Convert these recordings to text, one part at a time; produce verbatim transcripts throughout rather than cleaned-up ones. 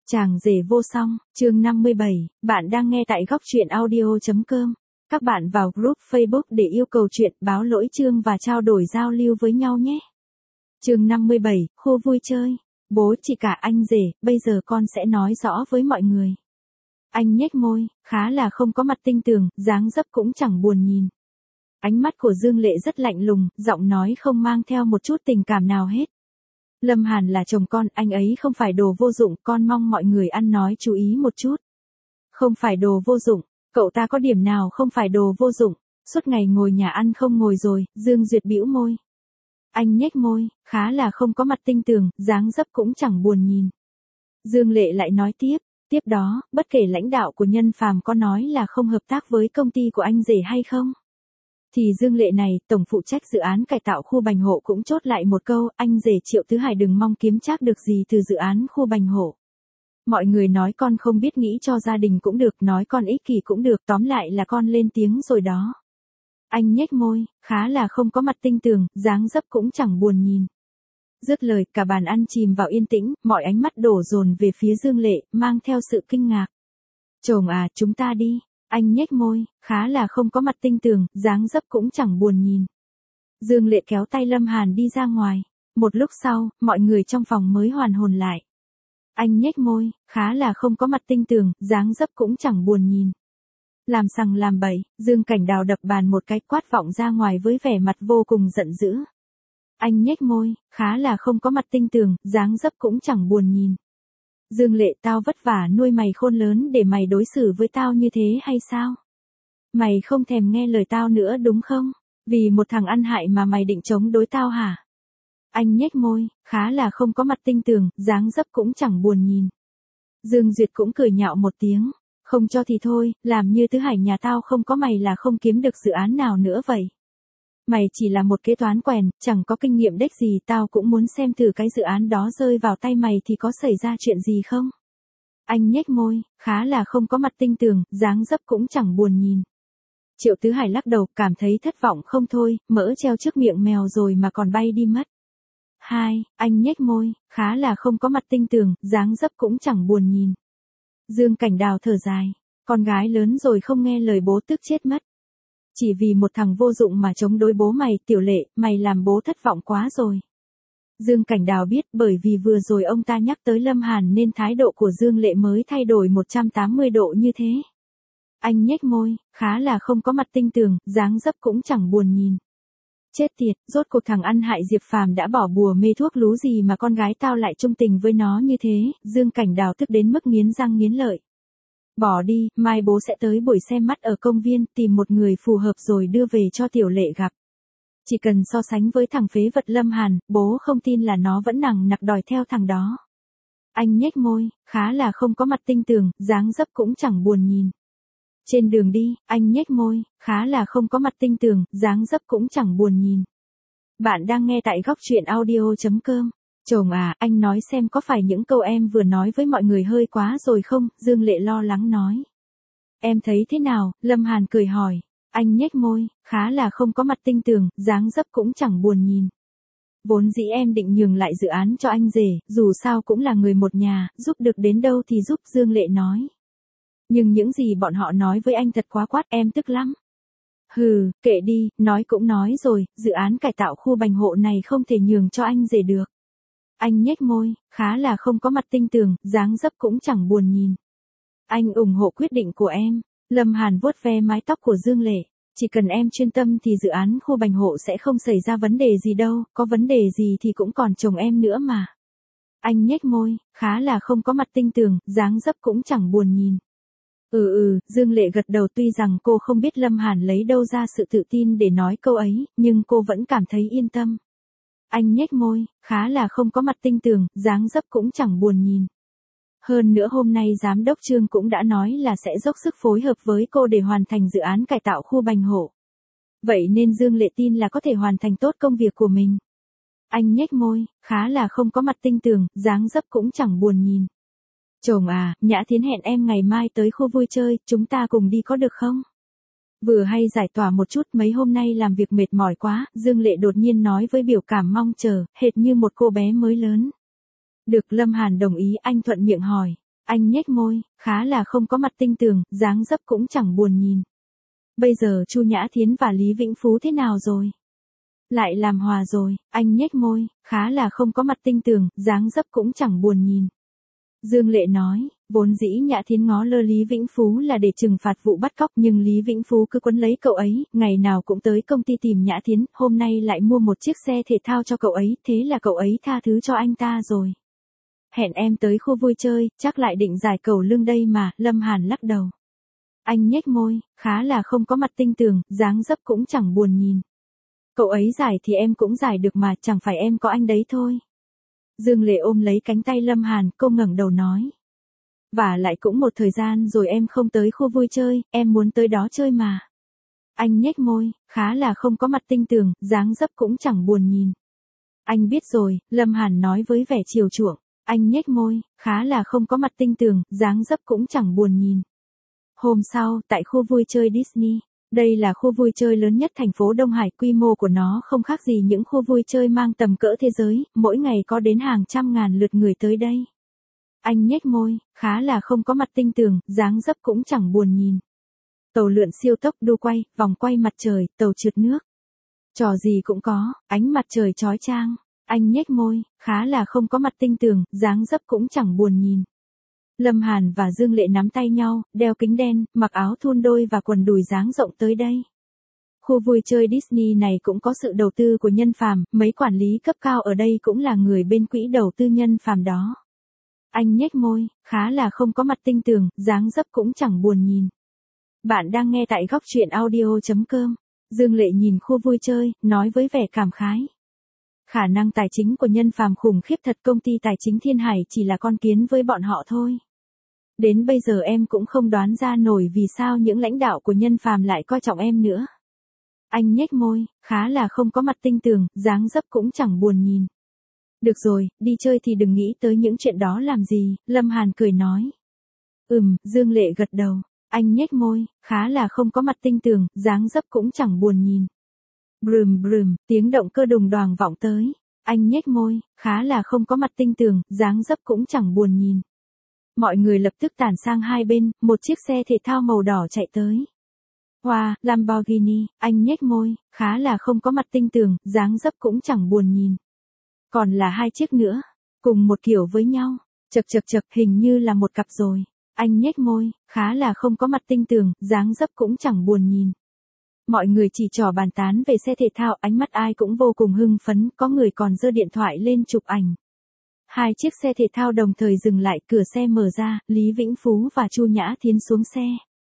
Chàng rể vô song, chương năm mươi bảy, bạn đang nghe tại góc truyện audio.com. Các bạn vào group Facebook để yêu cầu chuyện, báo lỗi chương và trao đổi giao lưu với nhau nhé. Chương năm mươi bảy, khu vui chơi. Bố chị cả anh rể, bây giờ con sẽ nói rõ với mọi người. Anh nhếch môi, khá là không có mặt tinh tường, dáng dấp cũng chẳng buồn nhìn. Ánh mắt của Dương Lệ rất lạnh lùng, giọng nói không mang theo một chút tình cảm nào hết. Lâm Hàn là chồng con, anh ấy không phải đồ vô dụng, con mong mọi người ăn nói chú ý một chút. Không phải đồ vô dụng, cậu ta có điểm nào không phải đồ vô dụng, suốt ngày ngồi nhà ăn không ngồi rồi, Dương Duyệt bĩu môi. Anh nhếch môi, khá là không có mặt tinh tường, dáng dấp cũng chẳng buồn nhìn. Dương Lệ lại nói tiếp, tiếp đó, bất kể lãnh đạo của Nhân Phàm có nói là không hợp tác với công ty của anh rể hay không, thì Dương Lệ này, tổng phụ trách dự án cải tạo khu Bành Hộ cũng chốt lại một câu, anh rể Triệu Tứ Hải đừng mong kiếm trác được gì từ dự án khu Bành Hộ. Mọi người nói con không biết nghĩ cho gia đình cũng được, nói con ích kỷ cũng được, tóm lại là con lên tiếng rồi đó. Anh nhếch môi, khá là không có mặt tinh tường, dáng dấp cũng chẳng buồn nhìn. Dứt lời, cả bàn ăn chìm vào yên tĩnh, mọi ánh mắt đổ dồn về phía Dương Lệ, mang theo sự kinh ngạc. Chồng à, chúng ta đi. Anh nhếch môi, khá là không có mặt tinh tường, dáng dấp cũng chẳng buồn nhìn. Dương Lệ kéo tay Lâm Hàn đi ra ngoài. Một lúc sau, mọi người trong phòng mới hoàn hồn lại. Anh nhếch môi, khá là không có mặt tinh tường, dáng dấp cũng chẳng buồn nhìn. Làm sằng làm bậy, Dương Cảnh Đào đập bàn một cái quát vọng ra ngoài với vẻ mặt vô cùng giận dữ. Anh nhếch môi, khá là không có mặt tinh tường, dáng dấp cũng chẳng buồn nhìn. Dương Lệ, tao vất vả nuôi mày khôn lớn để mày đối xử với tao như thế hay sao? Mày không thèm nghe lời tao nữa đúng không? Vì một thằng ăn hại mà mày định chống đối tao hả? Anh nhếch môi, khá là không có mặt tinh tường, dáng dấp cũng chẳng buồn nhìn. Dương Duyệt cũng cười nhạo một tiếng, không cho thì thôi, làm như Tứ Hải nhà tao không có mày là không kiếm được dự án nào nữa vậy. Mày chỉ là một kế toán quèn, chẳng có kinh nghiệm đếch gì, tao cũng muốn xem thử cái dự án đó rơi vào tay mày thì có xảy ra chuyện gì không? Anh nhếch môi, khá là không có mặt tinh tường, dáng dấp cũng chẳng buồn nhìn. Triệu Tứ Hải lắc đầu, cảm thấy thất vọng không thôi, mỡ treo trước miệng mèo rồi mà còn bay đi mất. Hai, anh nhếch môi, khá là không có mặt tinh tường, dáng dấp cũng chẳng buồn nhìn. Dương Cảnh Đào thở dài, con gái lớn rồi không nghe lời bố tức chết mất. Chỉ vì một thằng vô dụng mà chống đối bố mày, Tiểu Lệ, mày làm bố thất vọng quá rồi. Dương Cảnh Đào biết bởi vì vừa rồi ông ta nhắc tới Lâm Hàn nên thái độ của Dương Lệ mới thay đổi một trăm tám mươi độ như thế. Anh nhếch môi, khá là không có mặt tinh tường, dáng dấp cũng chẳng buồn nhìn. Chết tiệt, rốt cuộc thằng ăn hại Diệp Phàm đã bỏ bùa mê thuốc lú gì mà con gái tao lại trung tình với nó như thế, Dương Cảnh Đào tức đến mức nghiến răng nghiến lợi. Bỏ đi, mai bố sẽ tới buổi xem mắt ở công viên, tìm một người phù hợp rồi đưa về cho Tiểu Lệ gặp. Chỉ cần so sánh với thằng phế vật Lâm Hàn, bố không tin là nó vẫn nằng nặc đòi theo thằng đó. Anh nhếch môi, khá là không có mặt tinh tường, dáng dấp cũng chẳng buồn nhìn. Trên đường đi, anh nhếch môi, khá là không có mặt tinh tường, dáng dấp cũng chẳng buồn nhìn. Bạn đang nghe tại góc truyện audio.com. Chồng à, anh nói xem có phải những câu em vừa nói với mọi người hơi quá rồi không? Dương Lệ lo lắng nói. Em thấy thế nào? Lâm Hàn cười hỏi. Anh nhếch môi, khá là không có mặt tinh tường, dáng dấp cũng chẳng buồn nhìn. Vốn dĩ em định nhường lại dự án cho anh rể, dù sao cũng là người một nhà, giúp được đến đâu thì giúp, Dương Lệ nói. Nhưng những gì bọn họ nói với anh thật quá quát, em tức lắm. Hừ, kệ đi, nói cũng nói rồi, dự án cải tạo khu Bành Hộ này không thể nhường cho anh rể được. Anh nhếch môi, khá là không có mặt tinh tường, dáng dấp cũng chẳng buồn nhìn. Anh ủng hộ quyết định của em. Lâm Hàn vuốt ve mái tóc của Dương Lệ. Chỉ cần em chuyên tâm thì dự án khu Bành Hộ sẽ không xảy ra vấn đề gì đâu, có vấn đề gì thì cũng còn chồng em nữa mà. Anh nhếch môi, khá là không có mặt tinh tường, dáng dấp cũng chẳng buồn nhìn. Ừ ừ, Dương Lệ gật đầu, tuy rằng cô không biết Lâm Hàn lấy đâu ra sự tự tin để nói câu ấy, nhưng cô vẫn cảm thấy yên tâm. Anh nhếch môi, khá là không có mặt tinh tường, dáng dấp cũng chẳng buồn nhìn. Hơn nữa hôm nay giám đốc Trương cũng đã nói là sẽ dốc sức phối hợp với cô để hoàn thành dự án cải tạo khu Bành Hộ. Vậy nên Dương Lệ tin là có thể hoàn thành tốt công việc của mình. Anh nhếch môi, khá là không có mặt tinh tường, dáng dấp cũng chẳng buồn nhìn. Chồng à, Nhã Thiến hẹn em ngày mai tới khu vui chơi, chúng ta cùng đi có được không? Vừa hay giải tỏa một chút, mấy hôm nay làm việc mệt mỏi quá, Dương Lệ đột nhiên nói với biểu cảm mong chờ, hệt như một cô bé mới lớn. Được, Lâm Hàn đồng ý, anh thuận miệng hỏi. Anh nhếch môi, khá là không có mặt tinh tường, dáng dấp cũng chẳng buồn nhìn. Bây giờ Chu Nhã Thiến và Lý Vĩnh Phú thế nào rồi? Lại làm hòa rồi, anh nhếch môi, khá là không có mặt tinh tường, dáng dấp cũng chẳng buồn nhìn. Dương Lệ nói, vốn dĩ Nhã Thiến ngó lơ Lý Vĩnh Phú là để trừng phạt vụ bắt cóc, nhưng Lý Vĩnh Phú cứ quấn lấy cậu ấy, ngày nào cũng tới công ty tìm Nhã Thiến, hôm nay lại mua một chiếc xe thể thao cho cậu ấy, thế là cậu ấy tha thứ cho anh ta rồi. Hẹn em tới khu vui chơi, chắc lại định giải cầu lương đây mà, Lâm Hàn lắc đầu. Anh nhếch môi, khá là không có mặt tinh tường, dáng dấp cũng chẳng buồn nhìn. Cậu ấy giải thì em cũng giải được mà, chẳng phải em có anh đấy thôi. Dương Lệ ôm lấy cánh tay Lâm Hàn, cô ngẩng đầu nói. Và lại cũng một thời gian rồi em không tới khu vui chơi, em muốn tới đó chơi mà. Anh nhếch môi, khá là không có mặt tinh tường, dáng dấp cũng chẳng buồn nhìn. Anh biết rồi, Lâm Hàn nói với vẻ chiều chuộng. Anh nhếch môi, khá là không có mặt tinh tường, dáng dấp cũng chẳng buồn nhìn. Hôm sau, tại khu vui chơi Disney. Đây là khu vui chơi lớn nhất thành phố Đông Hải, quy mô của nó không khác gì những khu vui chơi mang tầm cỡ thế giới, mỗi ngày có đến hàng trăm ngàn lượt người tới đây. Anh nhếch môi, khá là không có mặt tinh tường, dáng dấp cũng chẳng buồn nhìn. Tàu lượn siêu tốc đu quay, vòng quay mặt trời, tàu trượt nước. Trò gì cũng có, ánh mặt trời chói chang. Anh nhếch môi, khá là không có mặt tinh tường, dáng dấp cũng chẳng buồn nhìn. Lâm Hàn và Dương Lệ nắm tay nhau, đeo kính đen, mặc áo thun đôi và quần đùi dáng rộng tới đây. Khu vui chơi Disney này cũng có sự đầu tư của nhân phàm, mấy quản lý cấp cao ở đây cũng là người bên quỹ đầu tư nhân phàm đó. Anh nhếch môi, khá là không có mặt tinh tường, dáng dấp cũng chẳng buồn nhìn. Bạn đang nghe tại góc truyện audio chấm com. Dương Lệ nhìn khu vui chơi, nói với vẻ cảm khái. Khả năng tài chính của nhân phàm khủng khiếp thật, công ty tài chính Thiên Hải chỉ là con kiến với bọn họ thôi. Đến bây giờ em cũng không đoán ra nổi vì sao những lãnh đạo của nhân phàm lại coi trọng em nữa. Anh nhếch môi, khá là không có mặt tinh tường, dáng dấp cũng chẳng buồn nhìn. Được rồi, đi chơi thì đừng nghĩ tới những chuyện đó làm gì, Lâm Hàn cười nói. Ừm, Dương Lệ gật đầu. Anh nhếch môi, khá là không có mặt tinh tường, dáng dấp cũng chẳng buồn nhìn. Brùm brùm, tiếng động cơ đùng đoàng vọng tới. Anh nhếch môi, khá là không có mặt tinh tường, dáng dấp cũng chẳng buồn nhìn. Mọi người lập tức tản sang hai bên, một chiếc xe thể thao màu đỏ chạy tới. Wow, Lamborghini, anh nhếch môi, khá là không có mặt tinh tường, dáng dấp cũng chẳng buồn nhìn. Còn là hai chiếc nữa, cùng một kiểu với nhau. Chật chật chật, hình như là một cặp rồi. Anh nhếch môi, khá là không có mặt tinh tường, dáng dấp cũng chẳng buồn nhìn. Mọi người chỉ trò bàn tán về xe thể thao, ánh mắt ai cũng vô cùng hưng phấn, có người còn giơ điện thoại lên chụp ảnh. Hai chiếc xe thể thao đồng thời dừng lại, cửa xe mở ra, Lý Vĩnh Phú và Chu Nhã Thiến xuống xe.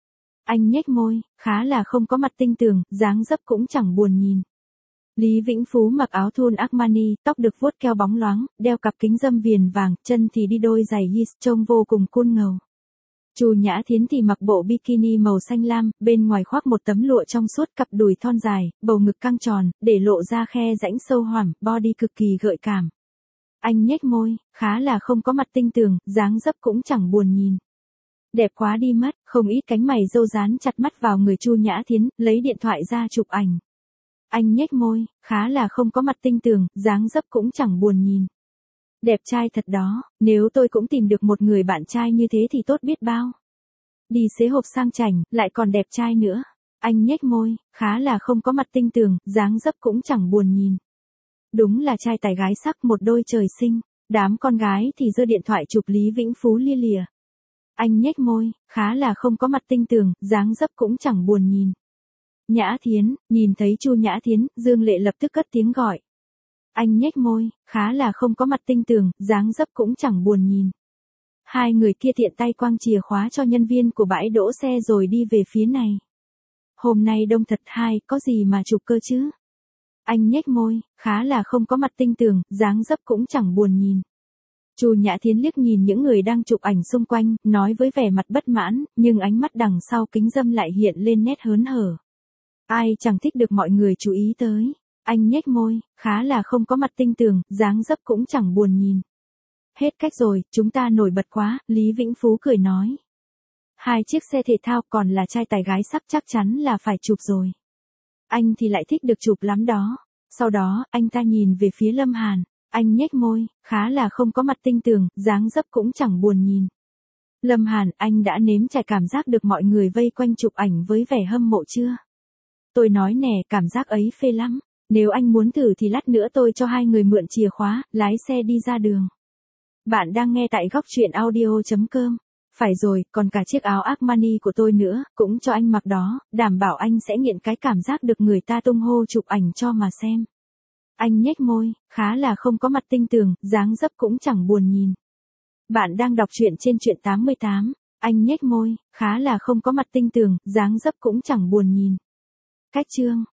Anh nhếch môi, khá là không có mặt tinh tường, dáng dấp cũng chẳng buồn nhìn. Lý Vĩnh Phú mặc áo thun Armani, tóc được vuốt keo bóng loáng, đeo cặp kính râm viền vàng, chân thì đi đôi giày Yeezy trông vô cùng cool ngầu. Chu Nhã Thiến thì mặc bộ bikini màu xanh lam, bên ngoài khoác một tấm lụa trong suốt, cặp đùi thon dài, bầu ngực căng tròn, để lộ ra khe rãnh sâu hoẳm, body cực kỳ gợi cảm. Anh nhếch môi, khá là không có mặt tinh tường, dáng dấp cũng chẳng buồn nhìn. Đẹp quá đi mất, không ít cánh mày râu dán chặt mắt vào người Chu Nhã Thiến, lấy điện thoại ra chụp ảnh. Anh nhếch môi, khá là không có mặt tinh tường, dáng dấp cũng chẳng buồn nhìn. Đẹp trai thật đó, nếu tôi cũng tìm được một người bạn trai như thế thì tốt biết bao. Đi xế hộp sang chảnh, lại còn đẹp trai nữa. Anh nhếch môi, khá là không có mặt tinh tường, dáng dấp cũng chẳng buồn nhìn. Đúng là trai tài gái sắc, một đôi trời sinh. Đám con gái thì giơ điện thoại chụp Lý Vĩnh Phú lia lịa. Anh nhếch môi, khá là không có mặt tinh tường, dáng dấp cũng chẳng buồn nhìn. Nhã Thiến, nhìn thấy Chu Nhã Thiến, Dương Lệ lập tức cất tiếng gọi. Anh nhếch môi, khá là không có mặt tinh tường, dáng dấp cũng chẳng buồn nhìn. Hai người kia tiện tay quăng chìa khóa cho nhân viên của bãi đỗ xe rồi đi về phía này. Hôm nay đông thật hai, có gì mà chụp cơ chứ? Anh nhếch môi, khá là không có mặt tinh tường, dáng dấp cũng chẳng buồn nhìn. Chu Nhã Thiến liếc nhìn những người đang chụp ảnh xung quanh, nói với vẻ mặt bất mãn, nhưng ánh mắt đằng sau kính râm lại hiện lên nét hớn hở. Ai chẳng thích được mọi người chú ý tới. Anh nhếch môi, khá là không có mặt tinh tường, dáng dấp cũng chẳng buồn nhìn. Hết cách rồi, chúng ta nổi bật quá, Lý Vĩnh Phú cười nói. Hai chiếc xe thể thao, còn là trai tài gái sắc, chắc chắn là phải chụp rồi. Anh thì lại thích được chụp lắm đó. Sau đó, anh ta nhìn về phía Lâm Hàn. Anh nhếch môi, khá là không có mặt tinh tường, dáng dấp cũng chẳng buồn nhìn. Lâm Hàn, anh đã nếm trải cảm giác được mọi người vây quanh chụp ảnh với vẻ hâm mộ chưa? Tôi nói nè, cảm giác ấy phê lắm. Nếu anh muốn thử thì lát nữa tôi cho hai người mượn chìa khóa, lái xe đi ra đường. Bạn đang nghe tại góc truyện audio chấm com. Phải rồi, còn cả chiếc áo Armani của tôi nữa, cũng cho anh mặc đó, đảm bảo anh sẽ nghiện cái cảm giác được người ta tung hô chụp ảnh cho mà xem. Anh nhếch môi, khá là không có mặt tinh tường, dáng dấp cũng chẳng buồn nhìn. Bạn đang đọc truyện trên truyện tám mươi tám. Anh nhếch môi, khá là không có mặt tinh tường, dáng dấp cũng chẳng buồn nhìn. Cách chương